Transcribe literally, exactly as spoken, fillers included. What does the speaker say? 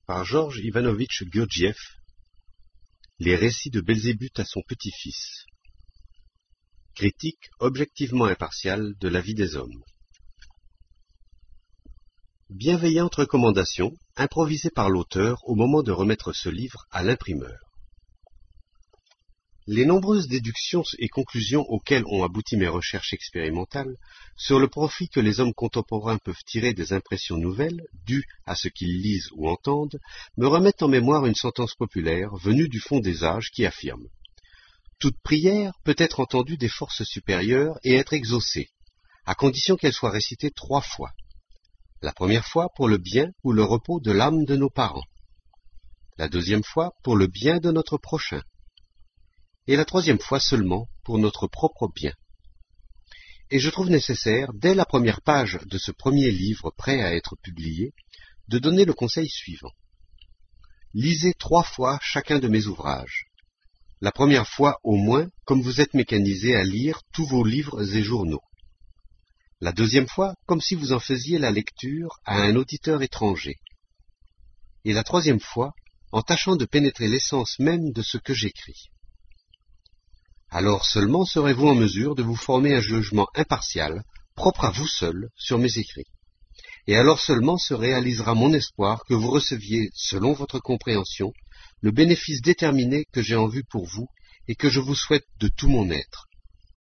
Par Georges Ivanovitch Gurdjieff. Les récits de Belzébuth à son petit-fils. Critique objectivement impartiale de la vie des hommes. Bienveillante recommandation, improvisée par l'auteur au moment de remettre ce livre à l'imprimeur. Les nombreuses déductions et conclusions auxquelles ont abouti mes recherches expérimentales sur le profit que les hommes contemporains peuvent tirer des impressions nouvelles, dues à ce qu'ils lisent ou entendent, me remettent en mémoire une sentence populaire venue du fond des âges qui affirme « Toute prière peut être entendue des forces supérieures et être exaucée, à condition qu'elle soit récitée trois fois. La première fois pour le bien ou le repos de l'âme de nos parents, la deuxième fois pour le bien de notre prochain, et la troisième fois seulement pour notre propre bien. Et je trouve nécessaire, dès la première page de ce premier livre prêt à être publié, de donner le conseil suivant. Lisez trois fois chacun de mes ouvrages. La première fois au moins, comme vous êtes mécanisé à lire tous vos livres et journaux. La deuxième fois, comme si vous en faisiez la lecture à un auditeur étranger. Et la troisième fois, en tâchant de pénétrer l'essence même de ce que j'écris. Alors seulement serez-vous en mesure de vous former un jugement impartial, propre à vous seul, sur mes écrits. Et alors seulement se réalisera mon espoir que vous receviez, selon votre compréhension, le bénéfice déterminé que j'ai en vue pour vous et que je vous souhaite de tout mon être,